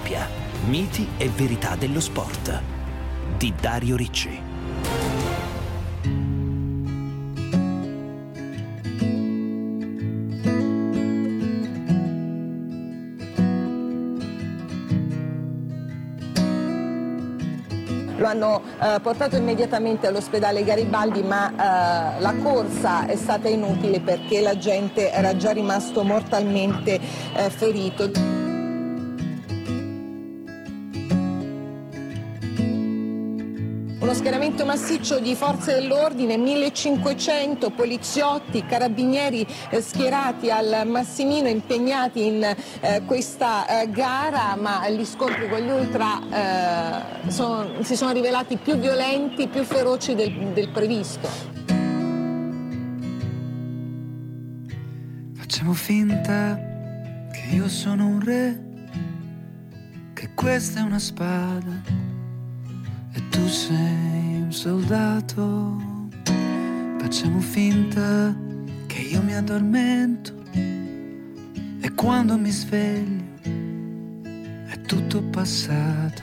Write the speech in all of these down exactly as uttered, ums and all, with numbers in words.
Olimpia. Miti e verità dello sport di Dario Ricci. Lo hanno eh, portato immediatamente all'ospedale Garibaldi, ma eh, la corsa è stata inutile perché l'agente era già rimasto mortalmente eh, ferito. Uno schieramento massiccio di forze dell'ordine, millecinquecento poliziotti, carabinieri eh, schierati al Massimino, impegnati in eh, questa eh, gara, ma gli scontri con gli ultra eh, son, si sono rivelati più violenti, più feroci del, del previsto. Facciamo finta che io sono un re, che questa è una spada e tu sei un soldato. Facciamo finta che io mi addormento e quando mi sveglio è tutto passato.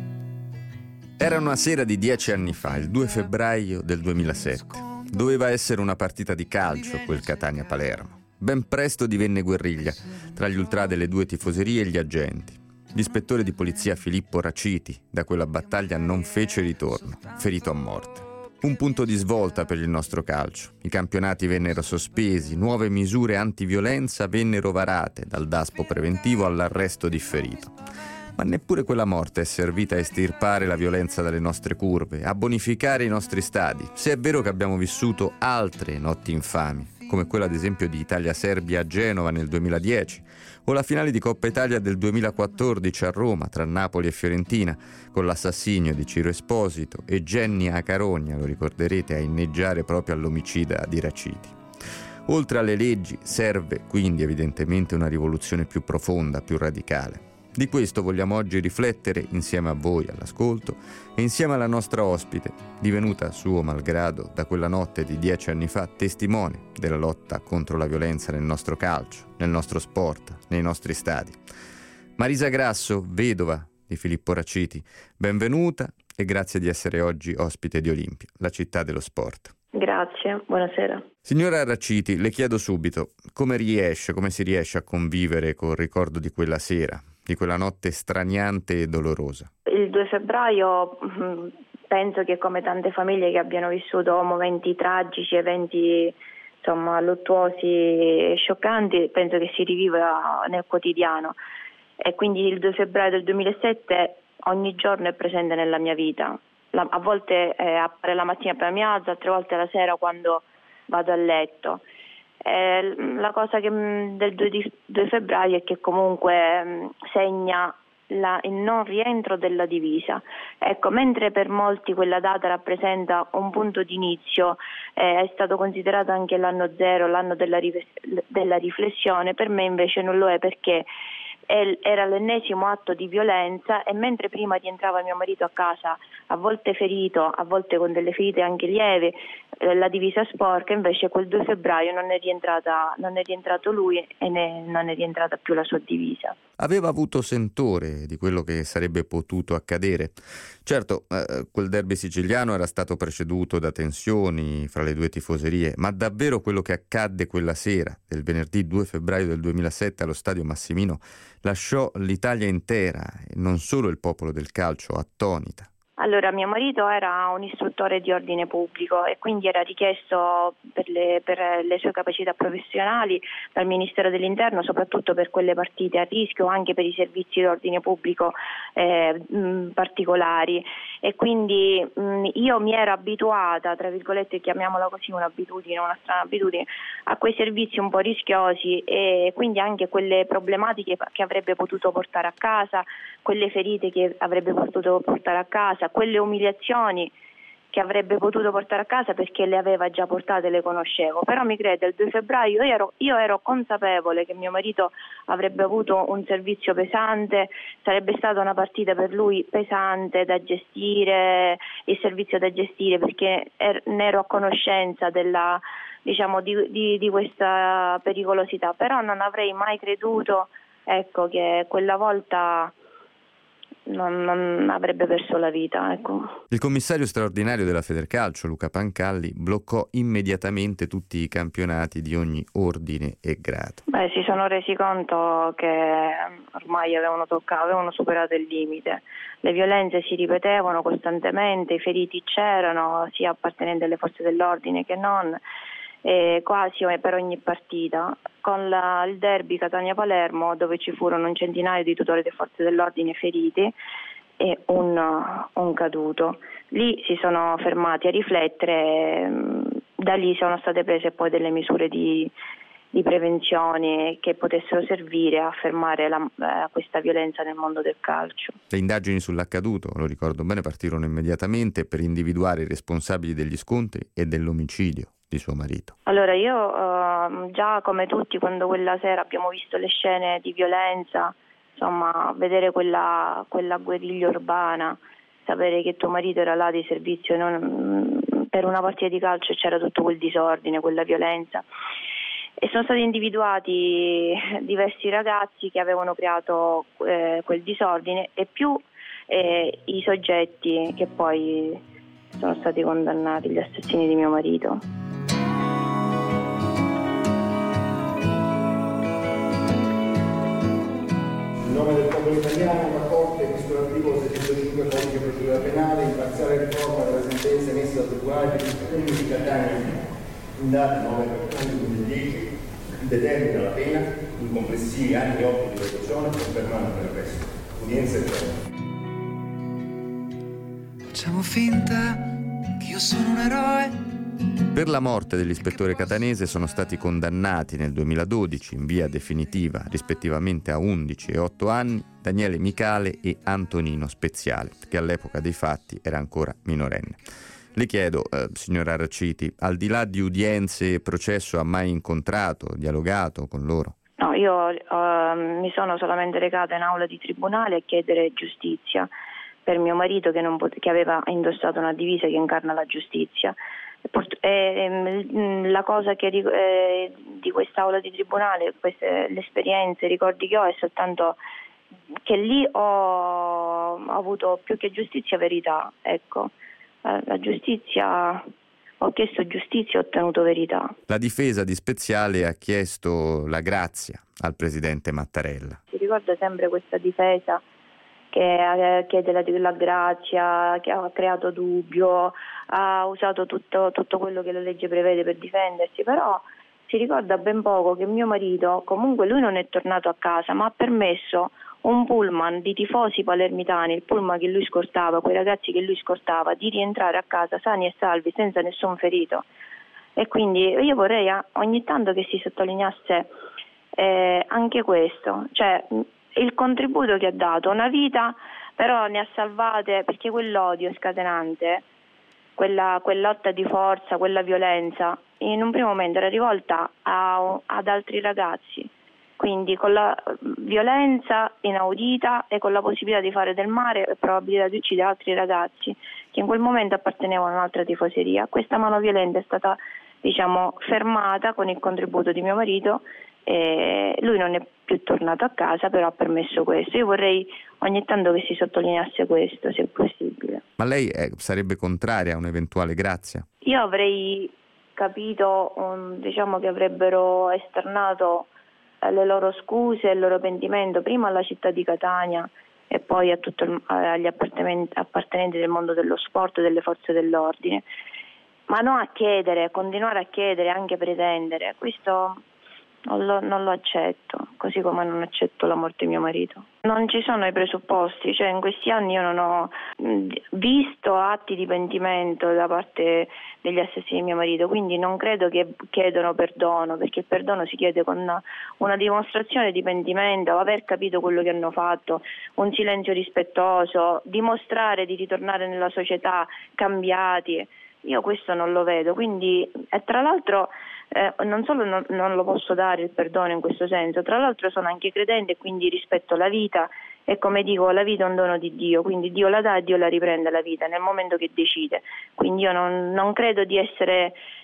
Era una sera di dieci anni fa, il due febbraio del duemilasette. Doveva essere una partita di calcio, quel Catania-Palermo. Ben presto divenne guerriglia tra gli ultrà delle due tifoserie e gli agenti. L'ispettore di polizia Filippo Raciti da quella battaglia non fece ritorno, ferito a morte. Un punto di svolta per il nostro calcio. I campionati vennero sospesi, nuove misure antiviolenza vennero varate, dal daspo preventivo all'arresto differito. Ma neppure quella morte è servita a estirpare la violenza dalle nostre curve, a bonificare i nostri stadi, se è vero che abbiamo vissuto altre notti infami, come quella ad esempio di Italia-Serbia a Genova nel duemiladieci, o la finale di Coppa Italia del duemilaquattordici a Roma tra Napoli e Fiorentina, con l'assassinio di Ciro Esposito e Genny Acarogna, lo ricorderete, a inneggiare proprio all'omicida di Raciti. Oltre alle leggi serve quindi evidentemente una rivoluzione più profonda, più radicale. Di questo vogliamo oggi riflettere insieme a voi all'ascolto e insieme alla nostra ospite, divenuta suo malgrado da quella notte di dieci anni fa testimone della lotta contro la violenza nel nostro calcio, nel nostro sport, nei nostri stadi. Marisa Grasso, vedova di Filippo Raciti, benvenuta e grazie di essere oggi ospite di Olimpia, la città dello sport. Grazie, buonasera. Signora Raciti, le chiedo subito, come riesce, come si riesce a convivere col ricordo di quella sera, di quella notte straniante e dolorosa? Il due febbraio penso che come tante famiglie che abbiano vissuto momenti tragici, eventi insomma luttuosi e scioccanti, penso che si riviva nel quotidiano e quindi il due febbraio del duemilasette ogni giorno è presente nella mia vita. La, a volte eh, appare la mattina appena mi alzo, altre volte la sera quando vado a letto. Eh, la cosa che, del due febbraio è che comunque mh, segna la, il non rientro della divisa. Ecco, mentre per molti quella data rappresenta un punto di inizio, eh, è stato considerato anche l'anno zero, l'anno della, della riflessione, per me invece non lo è, perché era l'ennesimo atto di violenza e mentre prima rientrava mio marito a casa a volte ferito, a volte con delle ferite anche lievi, eh, la divisa sporca, invece quel due febbraio non è rientrata, non è rientrato lui e ne, non è rientrata più la sua divisa. Aveva avuto sentore di quello che sarebbe potuto accadere. Certo, eh, quel derby siciliano era stato preceduto da tensioni fra le due tifoserie, ma davvero quello che accadde quella sera del venerdì due febbraio del duemilasette allo stadio Massimino lasciò l'Italia intera e non solo il popolo del calcio attonita. Allora, mio marito era un istruttore di ordine pubblico e quindi era richiesto per le, per le sue capacità professionali dal Ministero dell'Interno, soprattutto per quelle partite a rischio, anche per i servizi di ordine pubblico eh, mh, particolari. E quindi mh, io mi ero abituata, tra virgolette, chiamiamola così, un'abitudine, una strana abitudine, a quei servizi un po' rischiosi e quindi anche quelle problematiche che avrebbe potuto portare a casa, quelle ferite che avrebbe potuto portare a casa, quelle umiliazioni che avrebbe potuto portare a casa perché le aveva già portate e le conoscevo. Però mi crede, il due febbraio io ero, io ero consapevole che mio marito avrebbe avuto un servizio pesante, sarebbe stata una partita per lui pesante da gestire, il servizio da gestire, perché er, ne ero a conoscenza della, diciamo, di, di, di questa pericolosità, però non avrei mai creduto, ecco, che quella volta non, non avrebbe perso la vita, ecco. Il commissario straordinario della Federcalcio, Luca Pancalli, bloccò immediatamente tutti i campionati di ogni ordine e grado. Beh, si sono resi conto che ormai avevano toccato, avevano superato il limite. Le violenze si ripetevano costantemente, i feriti c'erano, sia appartenenti alle forze dell'ordine che non, e quasi per ogni partita. Con la, il derby Catania-Palermo, dove ci furono un centinaio di tutori delle forze dell'ordine feriti e un, un caduto. Lì si sono fermati a riflettere, da lì sono state prese poi delle misure di, di prevenzione che potessero servire a fermare la, eh, questa violenza nel mondo del calcio. Le indagini sull'accaduto, lo ricordo bene, partirono immediatamente per individuare i responsabili degli scontri e dell'omicidio di suo marito. Allora io uh, già come tutti, quando quella sera abbiamo visto le scene di violenza, insomma vedere quella, quella guerriglia urbana, sapere che tuo marito era là di servizio, non, per una partita di calcio c'era tutto quel disordine, quella violenza, e sono stati individuati diversi ragazzi che avevano creato eh, quel disordine e più eh, i soggetti che poi sono stati condannati, gli assassini di mio marito. In nome del popolo italiano, la Corte, visto l'articolo settecentocinque codice di procedura penale, in parziale riforma della sentenza emessa dal Tribunale per i Comuni di Catania in data nove ottobre duemiladieci, determina la pena in complessivi anni otto di reclusione, confermando per il resto udienza e prova. Facciamo finta che io sono un eroe. Per la morte dell'ispettore catanese sono stati condannati nel duemiladodici in via definitiva, rispettivamente a undici e otto anni, Daniele Micale e Antonino Speziale, che all'epoca dei fatti era ancora minorenne. Le chiedo, eh, signora Raciti, al di là di udienze e processo, ha mai incontrato, dialogato con loro? No, io uh, mi sono solamente recata in aula di tribunale a chiedere giustizia per mio marito che, non pot- che aveva indossato una divisa che incarna la giustizia. E, e, la cosa che eh, di quest'aula di tribunale, queste, le esperienze, i ricordi che ho è soltanto che lì ho, ho avuto più che giustizia verità, ecco. La, la giustizia, ho chiesto giustizia e ho ottenuto verità. La difesa di Speziale ha chiesto la grazia al presidente Mattarella. Si ricorda sempre questa difesa che chiede la, la grazia, che ha creato dubbio, ha usato tutto, tutto quello che la legge prevede per difendersi, però si ricorda ben poco che mio marito, comunque lui non è tornato a casa, ma ha permesso un pullman di tifosi palermitani, il pullman che lui scortava, quei ragazzi che lui scortava, di rientrare a casa sani e salvi senza nessun ferito. E quindi io vorrei ogni tanto che si sottolineasse eh, anche questo, cioè il contributo che ha dato, una vita però ne ha salvate, perché quell'odio scatenante, quella, quella lotta di forza, quella violenza, in un primo momento era rivolta a, ad altri ragazzi, quindi con la violenza inaudita e con la possibilità di fare del male e probabilità di uccidere altri ragazzi che in quel momento appartenevano a un'altra tifoseria. Questa mano violenta è stata, diciamo, fermata con il contributo di mio marito. E lui non è più tornato a casa, però ha permesso questo. Io vorrei ogni tanto che si sottolineasse questo, se è possibile. Ma lei eh, sarebbe contraria a un'eventuale grazia? Io avrei capito, um, diciamo che avrebbero esternato eh, le loro scuse e il loro pentimento prima alla città di Catania e poi a tutto il, agli appartenenti del mondo dello sport e delle forze dell'ordine, ma non a chiedere, continuare a chiedere, anche pretendere. Questo Non lo, non lo accetto, così come non accetto la morte di mio marito. Non ci sono i presupposti, cioè in questi anni io non ho visto atti di pentimento da parte degli assassini di mio marito, quindi non credo che chiedano perdono, perché il perdono si chiede con una, una dimostrazione di pentimento, aver capito quello che hanno fatto, un silenzio rispettoso, dimostrare di ritornare nella società cambiati. Io questo non lo vedo, quindi e tra l'altro Eh, non solo non, non lo posso dare il perdono in questo senso, tra l'altro sono anche credente e quindi rispetto la vita e, come dico, la vita è un dono di Dio, quindi Dio la dà e Dio la riprende la vita nel momento che decide, quindi io non, non credo di essere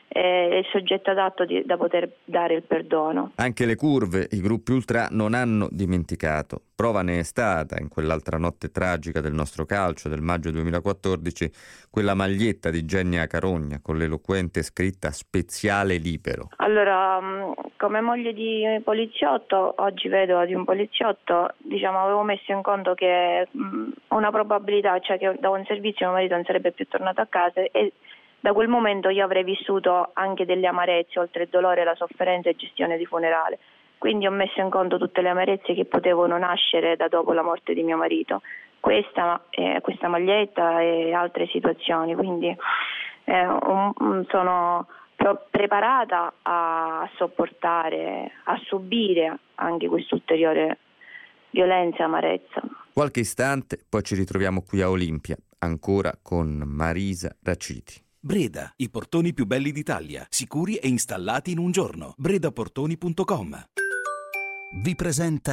è il soggetto adatto di, da poter dare il perdono. Anche le curve, i gruppi ultra non hanno dimenticato. Prova ne è stata, in quell'altra notte tragica del nostro calcio del maggio duemilaquattordici, quella maglietta di Genia Carogna con l'eloquente scritta "Speziale libero". Allora, come moglie di poliziotto, oggi vedova di un poliziotto, diciamo, avevo messo in conto che mh, una probabilità, cioè che da un servizio mio marito non sarebbe più tornato a casa, e da quel momento io avrei vissuto anche delle amarezze, oltre il dolore, la sofferenza e gestione di funerale. Quindi ho messo in conto tutte le amarezze che potevano nascere da dopo la morte di mio marito. Questa, eh, questa maglietta e altre situazioni. Quindi eh, un, un, sono pro- preparata a sopportare, a subire anche quest'ulteriore violenza e amarezza. Qualche istante, poi ci ritroviamo qui a Olimpia, ancora con Marisa Raciti. Breda, i portoni più belli d'Italia, sicuri e installati in un giorno. bredaportoni punto com vi presenta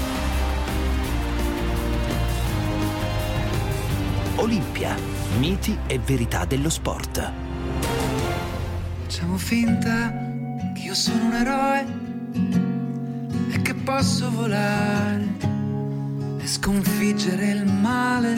Olimpia, miti e verità dello sport. Facciamo finta che io sono un eroe e che posso volare e sconfiggere il male.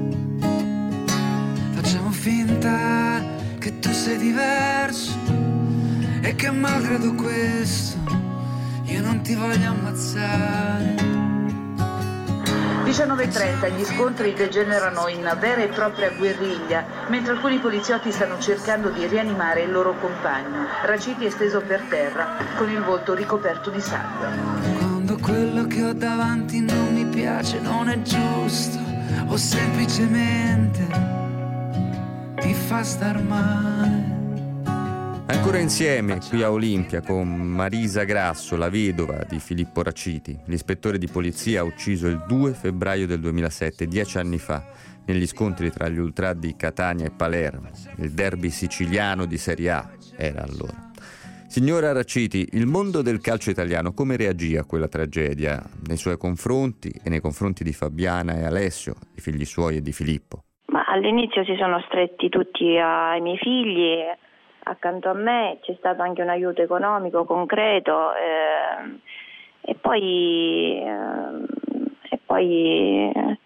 Facciamo finta che tu sei diverso e che malgrado questo io non ti voglio ammazzare. diciannove e trenta gli scontri degenerano in vera e propria guerriglia, mentre alcuni poliziotti stanno cercando di rianimare il loro compagno. Raciti è steso per terra, con il volto ricoperto di sangue. Quando quello che ho davanti non mi piace, non è giusto, o semplicemente mi fa star male. Ancora insieme qui a Olimpia con Marisa Grasso, la vedova di Filippo Raciti, l'ispettore di polizia ucciso il due febbraio del duemilasette, dieci anni fa, negli scontri tra gli ultrà di Catania e Palermo. Il derby siciliano di Serie A era allora. Signora Raciti, il mondo del calcio italiano come reagì a quella tragedia nei suoi confronti e nei confronti di Fabiana e Alessio, i figli suoi e di Filippo? Ma all'inizio si sono stretti tutti ai miei figli. Accanto a me c'è stato anche un aiuto economico concreto eh, e poi eh, e poi eh,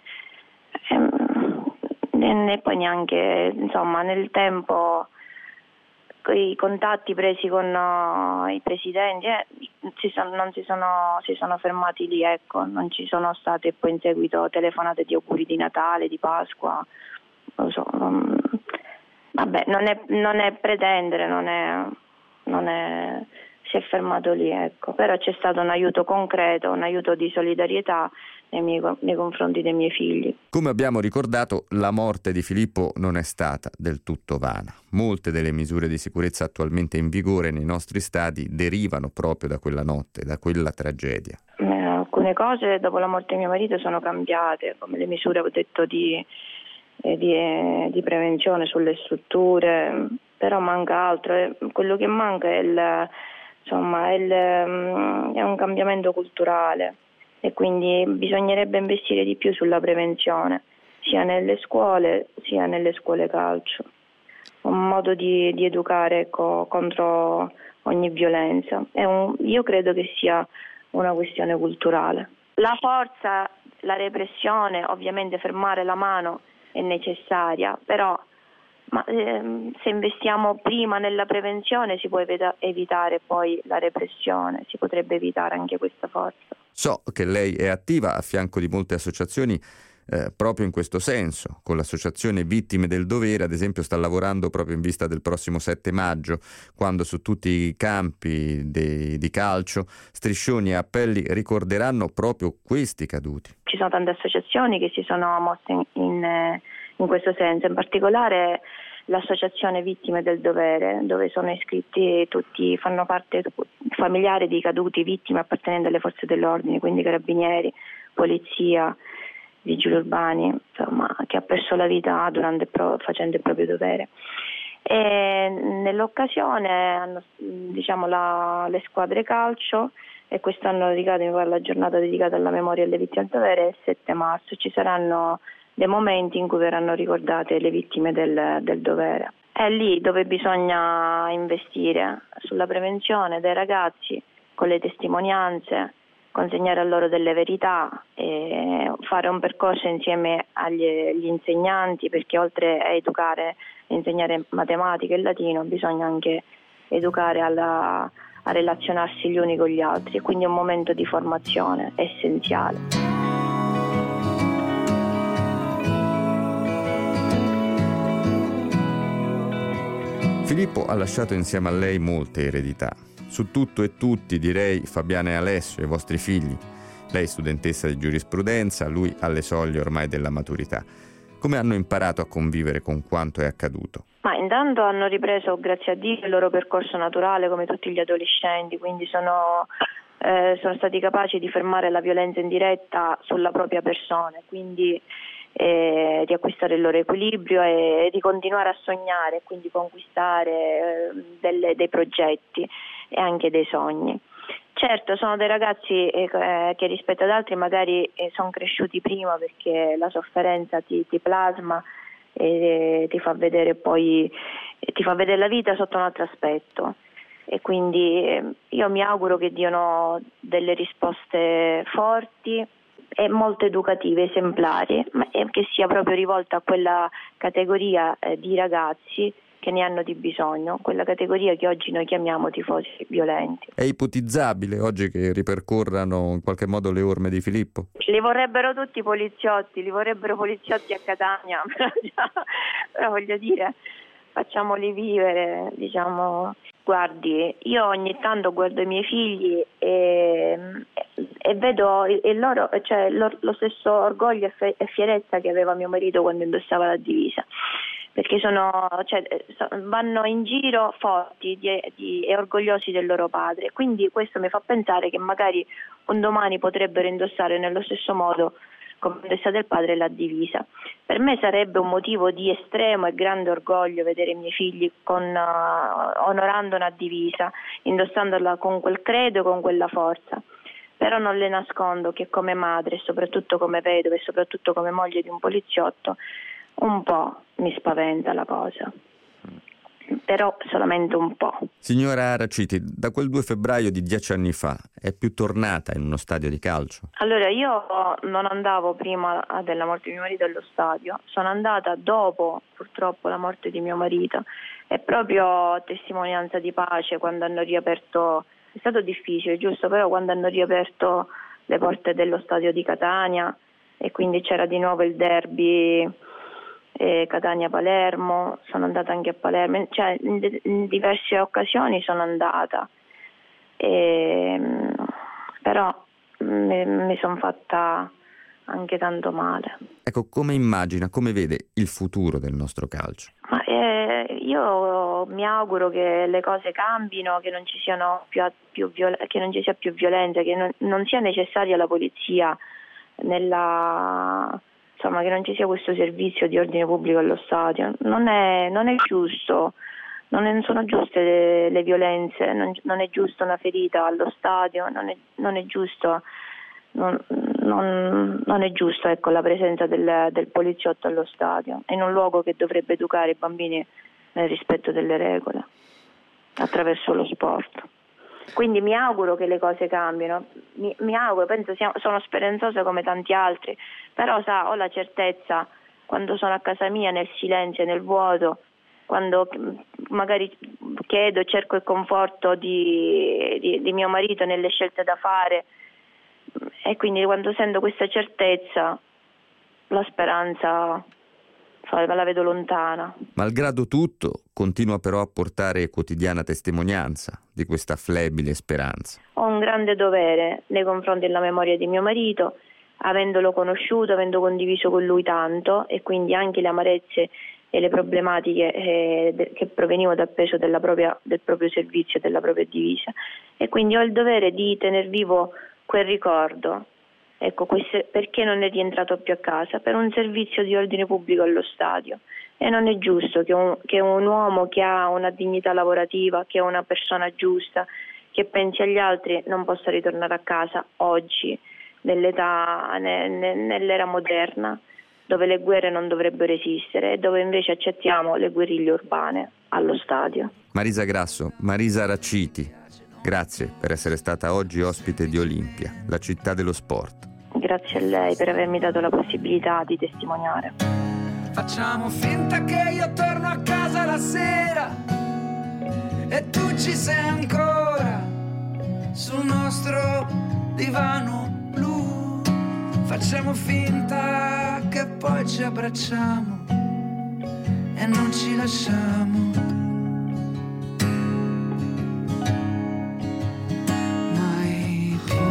eh, e poi neanche insomma nel tempo i contatti presi con uh, i presidenti eh, si sono, non si sono si sono fermati lì, ecco, non ci sono state poi in seguito telefonate di auguri di Natale, di Pasqua, non lo so. Non, Vabbè, non è, non è pretendere, non è, non è, si è fermato lì, ecco. Però c'è stato un aiuto concreto, un aiuto di solidarietà nei, miei, nei confronti dei miei figli. Come abbiamo ricordato, la morte di Filippo non è stata del tutto vana. Molte delle misure di sicurezza attualmente in vigore nei nostri stadi derivano proprio da quella notte, da quella tragedia. Eh, alcune cose dopo la morte di mio marito sono cambiate, come le misure, ho detto, di... Di, di prevenzione sulle strutture, però manca altro. Quello che manca è, il, insomma, è, il, è un cambiamento culturale e quindi bisognerebbe investire di più sulla prevenzione, sia nelle scuole sia nelle scuole calcio, un modo di, di educare, ecco, contro ogni violenza. È un, io credo che sia una questione culturale. La forza, la repressione, ovviamente fermare la mano è necessaria, però ma, ehm, se investiamo prima nella prevenzione si può evita- evitare poi la repressione, si potrebbe evitare anche questa forza. So che lei è attiva a fianco di molte associazioni eh, proprio in questo senso. Con l'associazione Vittime del Dovere, ad esempio, sta lavorando proprio in vista del prossimo sette maggio, quando su tutti i campi de- di calcio striscioni e appelli ricorderanno proprio questi caduti. Ci sono tante associazioni che si sono mosse in, in, in questo senso, in particolare l'associazione Vittime del Dovere, dove sono iscritti tutti, fanno parte familiari di caduti, vittime appartenenti alle forze dell'ordine, quindi carabinieri, polizia, vigili urbani, insomma, che ha perso la vita durante facendo il proprio dovere. E nell'occasione hanno, diciamo, la, le squadre calcio, e quest'anno dedicato, mi pare, la giornata dedicata alla memoria delle vittime del dovere è il sette marzo. Ci saranno dei momenti in cui verranno ricordate le vittime del, del dovere. È lì dove bisogna investire, sulla prevenzione dei ragazzi, con le testimonianze, consegnare a loro delle verità e fare un percorso insieme agli, agli insegnanti, perché oltre a educare e insegnare matematica e latino bisogna anche educare alla, a relazionarsi gli uni con gli altri, e quindi è un momento di formazione essenziale. Filippo ha lasciato insieme a lei molte eredità. Su tutto e tutti, direi, Fabiana e Alessio, i vostri figli. Lei studentessa di giurisprudenza, lui alle soglie ormai della maturità. Come hanno imparato a convivere con quanto è accaduto? Ma intanto hanno ripreso, grazie a Dio, il loro percorso naturale come tutti gli adolescenti, quindi sono, eh, sono stati capaci di fermare la violenza indiretta sulla propria persona, quindi eh, di acquistare il loro equilibrio e, e di continuare a sognare e quindi conquistare eh, delle, dei progetti e anche dei sogni. Certo, sono dei ragazzi eh, che rispetto ad altri magari eh, sono cresciuti prima, perché la sofferenza ti, ti plasma e ti fa vedere poi ti fa vedere la vita sotto un altro aspetto, e quindi eh, io mi auguro che diano delle risposte forti e molto educative, esemplari, ma che sia proprio rivolta a quella categoria eh, di ragazzi che ne hanno di bisogno, quella categoria che oggi noi chiamiamo tifosi violenti. È ipotizzabile oggi che ripercorrano in qualche modo le orme di Filippo? Li vorrebbero tutti i poliziotti, li vorrebbero poliziotti a Catania, però voglio dire, facciamoli vivere, diciamo. Guardi, io ogni tanto guardo i miei figli e, e vedo il loro, cioè, lo, lo stesso orgoglio e, fe, e fierezza che aveva mio marito quando indossava la divisa, perché sono, cioè, vanno in giro forti di, di, e orgogliosi del loro padre, quindi questo mi fa pensare che magari un domani potrebbero indossare nello stesso modo come indossa del padre la divisa. Per me sarebbe un motivo di estremo e grande orgoglio vedere i miei figli con, uh, onorando una divisa, indossandola con quel credo e con quella forza. Però non le nascondo che come madre, e soprattutto come vedova e soprattutto come moglie di un poliziotto, un po' mi spaventa la cosa, però solamente un po'. Signora Araciti, da quel due febbraio di dieci anni fa è più tornata in uno stadio di calcio? Allora, io non andavo prima della morte di mio marito allo stadio, sono andata dopo purtroppo la morte di mio marito, è proprio testimonianza di pace quando hanno riaperto, è stato difficile, giusto, però quando hanno riaperto le porte dello stadio di Catania e quindi c'era di nuovo il derby eh, Catania-Palermo, sono andata anche a Palermo, cioè in, de- in diverse occasioni sono andata, e, però mi, mi sono fatta anche tanto male. Ecco, come immagina, come vede il futuro del nostro calcio? Ma, eh, io mi auguro che le cose cambino, che non ci siano più, più viol- che non ci sia più violenza, che non, non sia necessaria la polizia nella, insomma, che non ci sia questo servizio di ordine pubblico allo stadio. Non è, non è giusto, non è, sono giuste le, le violenze, non, non è giusto una ferita allo stadio, non è, non è giusto. Non, non, non è giusto, ecco, la presenza del, del poliziotto allo stadio, in un luogo che dovrebbe educare i bambini nel rispetto delle regole attraverso lo sport. Quindi mi auguro che le cose cambino, mi, mi auguro, penso sia, sono speranzosa come tanti altri, però sa, ho la certezza quando sono a casa mia nel silenzio e nel vuoto, quando magari chiedo, cerco il conforto di, di, di mio marito nelle scelte da fare, e quindi quando sento questa certezza la speranza la vedo lontana. Malgrado tutto, continua però a portare quotidiana testimonianza di questa flebile speranza. Ho un grande dovere nei confronti della memoria di mio marito, avendolo conosciuto, avendo condiviso con lui tanto, e quindi anche le amarezze e le problematiche eh, de- che provenivano dal peso della propria, del proprio servizio e della propria divisa, e quindi ho il dovere di tener vivo quel ricordo. Ecco, questo, perché non è rientrato più a casa? Per un servizio di ordine pubblico allo stadio, e non è giusto che un, che un uomo che ha una dignità lavorativa, che è una persona giusta, che pensi agli altri, non possa ritornare a casa oggi nell'età, ne, ne, nell'era moderna. dove le guerre non dovrebbero esistere e dove invece accettiamo le guerriglie urbane allo stadio. Marisa Grasso, Marisa Raciti, grazie per essere stata oggi ospite di Olimpia, la città dello sport. Grazie a lei per avermi dato la possibilità di testimoniare. Facciamo finta che io torno a casa la sera e tu ci sei ancora sul nostro divano blu. Facciamo finta che poi ci abbracciamo e non ci lasciamo mai più.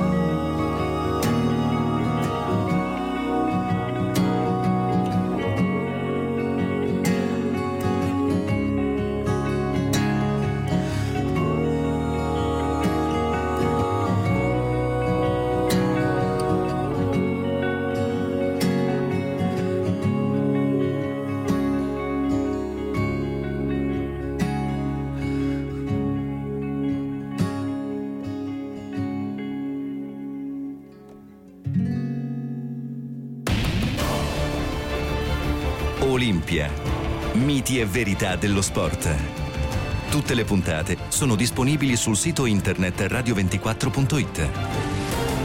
Olimpia. Miti e verità dello sport. Tutte le puntate sono disponibili sul sito internet radio ventiquattro punto it.